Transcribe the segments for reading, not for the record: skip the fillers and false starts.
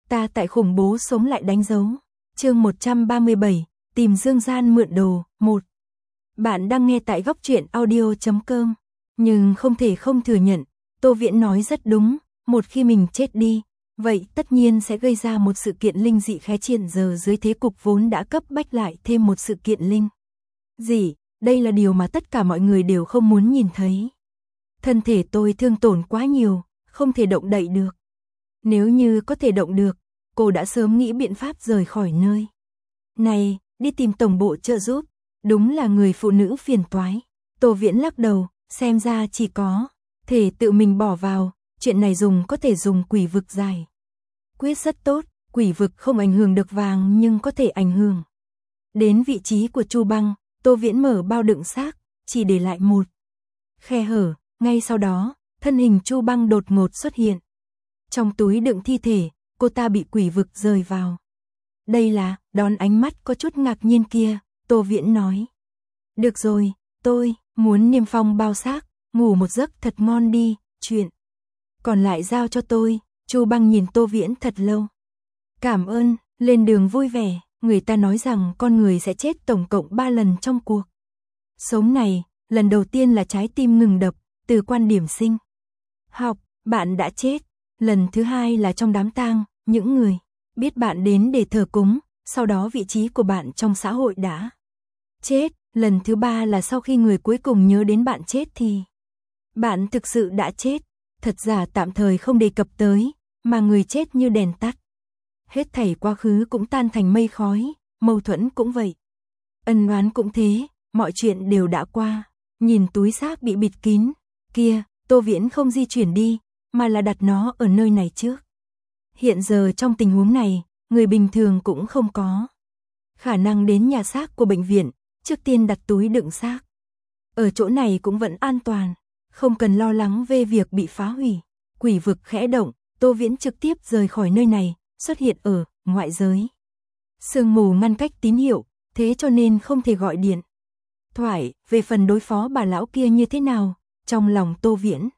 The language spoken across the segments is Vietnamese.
Ta tại khủng bố sống lại đánh dấu. Chương 137, tìm Dương Gian mượn đồ, 1. Bạn đang nghe tại góc truyện audio.com. Nhưng không thể không thừa nhận, Tô Viễn nói rất đúng, một khi mình chết đi, vậy tất nhiên sẽ gây ra một sự kiện linh dị khé triển giờ dưới thế cục vốn đã cấp bách lại thêm một sự kiện linh dị, đây là điều mà tất cả mọi người đều không muốn nhìn thấy. Thân thể tôi thương tổn quá nhiều, không thể động đậy được. Nếu như có thể động được, cô đã sớm nghĩ biện pháp rời khỏi nơi này, đi tìm tổng bộ trợ giúp, đúng là người phụ nữ phiền toái. Tô Viễn lắc đầu, xem ra chỉ có thể tự mình bỏ vào, chuyện này có thể dùng quỷ vực giải quyết rất tốt, quỷ vực không ảnh hưởng được vàng nhưng có thể ảnh hưởng đến vị trí của Chu Băng. Tô Viễn mở bao đựng xác, chỉ để lại một khe hở, ngay sau đó, thân hình Chu Băng đột ngột xuất hiện. Trong túi đựng thi thể, cô ta bị quỷ vực rời vào. Đây là, đón ánh mắt có chút ngạc nhiên kia, Tô Viễn nói. Được rồi, tôi muốn niêm phong bao xác, ngủ một giấc thật ngon đi, chuyện còn lại giao cho tôi. Chu Băng nhìn Tô Viễn thật lâu. Cảm ơn, lên đường vui vẻ, người ta nói rằng con người sẽ chết tổng cộng 3 lần trong cuộc sống này, lần đầu tiên là trái tim ngừng đập, từ quan điểm sinh học, bạn đã chết. Lần thứ hai là trong đám tang, những người biết bạn đến để thờ cúng, sau đó vị trí của bạn trong xã hội đã chết. Lần thứ ba là sau khi người cuối cùng nhớ đến bạn chết thì bạn thực sự đã chết. Thật giả tạm thời không đề cập tới, mà người chết như đèn tắt. Hết thảy quá khứ cũng tan thành mây khói, mâu thuẫn cũng vậy. Ân oán cũng thế, mọi chuyện đều đã qua. Nhìn túi xác bị bịt kín, kia, Tô Viễn không di chuyển đi, mà là đặt nó ở nơi này trước. Hiện giờ trong tình huống này, người bình thường cũng không có khả năng đến nhà xác của bệnh viện, trước tiên đặt túi đựng xác. Ở chỗ này cũng vẫn an toàn, không cần lo lắng về việc bị phá hủy. Quỷ vực khẽ động, Tô Viễn trực tiếp rời khỏi nơi này, xuất hiện ở ngoại giới. Sương mù ngăn cách tín hiệu, thế cho nên không thể gọi điện thoại. Về phần đối phó bà lão kia như thế nào, trong lòng Tô Viễn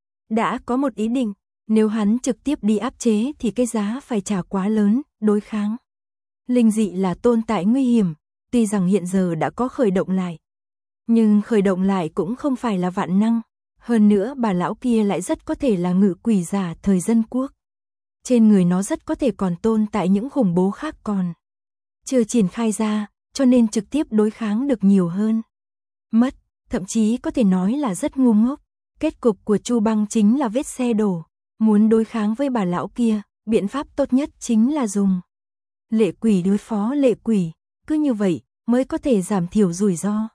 đã có một ý định, nếu hắn trực tiếp đi áp chế thì cái giá phải trả quá lớn. Đối kháng linh dị là tồn tại nguy hiểm, tuy rằng hiện giờ đã có khởi động lại, nhưng khởi động lại cũng không phải là vạn năng. Hơn nữa bà lão kia lại rất có thể là ngự quỷ giả thời dân quốc. Trên người nó rất có thể còn tồn tại những khủng bố khác còn chưa triển khai ra, cho nên trực tiếp đối kháng được nhiều hơn mất, thậm chí có thể nói là rất ngu ngốc. Kết cục của Chu Băng chính là vết xe đổ. Muốn đối kháng với bà lão kia, biện pháp tốt nhất chính là dùng lệ quỷ đối phó lệ quỷ, cứ như vậy mới có thể giảm thiểu rủi ro.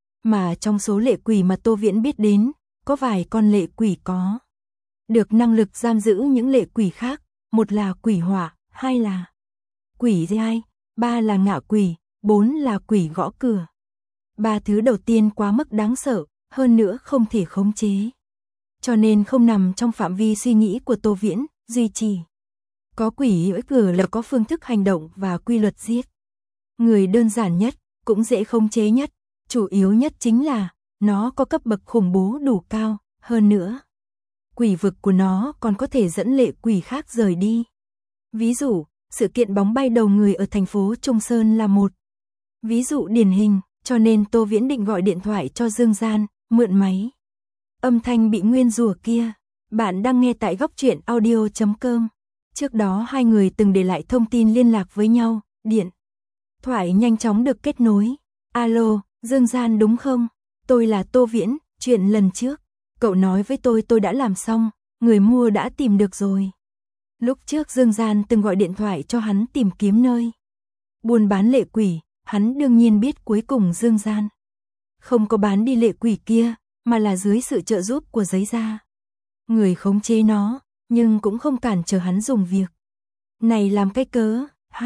Mà trong số lệ quỷ mà Tô Viễn biết đến, có vài con lệ quỷ có được năng lực giam giữ những lệ quỷ khác, một là quỷ hỏa, hai là quỷ dai, ba là ngạ quỷ, bốn là quỷ gõ cửa. Ba thứ đầu tiên quá mức đáng sợ, hơn nữa không thể khống chế, cho nên không nằm trong phạm vi suy nghĩ của Tô Viễn. Duy trì có quỷ gõ cửa là có phương thức hành động và quy luật giết người đơn giản nhất, cũng dễ khống chế nhất. Chủ yếu nhất chính là nó có cấp bậc khủng bố đủ cao, hơn nữa quỷ vực của nó còn có thể dẫn lệ quỷ khác rời đi. Ví dụ, sự kiện bóng bay đầu người ở thành phố Trung Sơn là một ví dụ điển hình, cho nên Tô Viễn định gọi điện thoại cho Dương Gian, mượn máy âm thanh bị nguyên rủa kia. Bạn đang nghe tại góc truyện audio.com. Trước đó hai người từng để lại thông tin liên lạc với nhau, điện thoại nhanh chóng được kết nối. Alo, Dương Gian đúng không? Tôi là Tô Viễn, chuyện lần trước cậu nói với tôi đã làm xong, người mua đã tìm được rồi. Lúc trước Dương Gian từng gọi điện thoại cho hắn tìm kiếm nơi buôn bán lệ quỷ, hắn đương nhiên biết cuối cùng Dương Gian không có bán đi lệ quỷ kia, mà là dưới sự trợ giúp của giấy gia người khống chế nó, nhưng cũng không cản trở hắn dùng việc này làm cái cớ.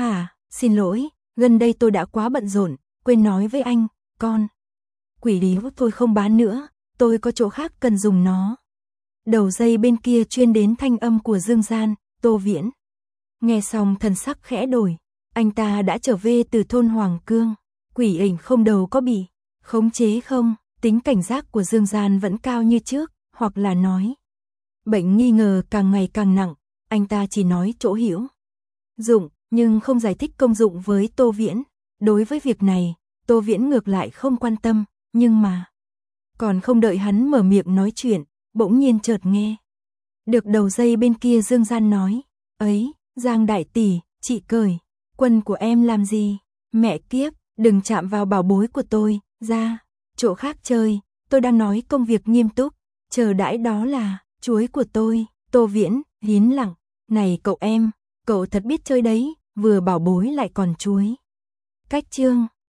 Xin lỗi, gần đây tôi đã quá bận rộn, quên nói với anh, con quỷ lý tôi không bán nữa, tôi có chỗ khác cần dùng nó. Đầu dây bên kia chuyên đến thanh âm của Dương Gian. Tô Viễn nghe xong thần sắc khẽ đổi, anh ta đã trở về từ thôn Hoàng Cương. Quỷ ảnh không đầu có bị khống chế không? Tính cảnh giác của Dương Gian vẫn cao như trước, hoặc là nói bệnh nghi ngờ càng ngày càng nặng, anh ta chỉ nói chỗ hiểu dụng, nhưng không giải thích công dụng với Tô Viễn. Đối với việc này, Tô Viễn ngược lại không quan tâm, nhưng mà còn không đợi hắn mở miệng nói chuyện, bỗng nhiên chợt nghe được đầu dây bên kia Dương Gian nói, ấy, Giang đại tỷ, chị cởi quần của em làm gì? Mẹ kiếp, đừng chạm vào bảo bối của tôi, ra chỗ khác chơi, tôi đang nói công việc nghiêm túc, chờ đãi đó là chuối của tôi. Tô Viễn hín lặng, này cậu em, cậu thật biết chơi đấy, vừa bảo bối lại còn chuối. Cách chương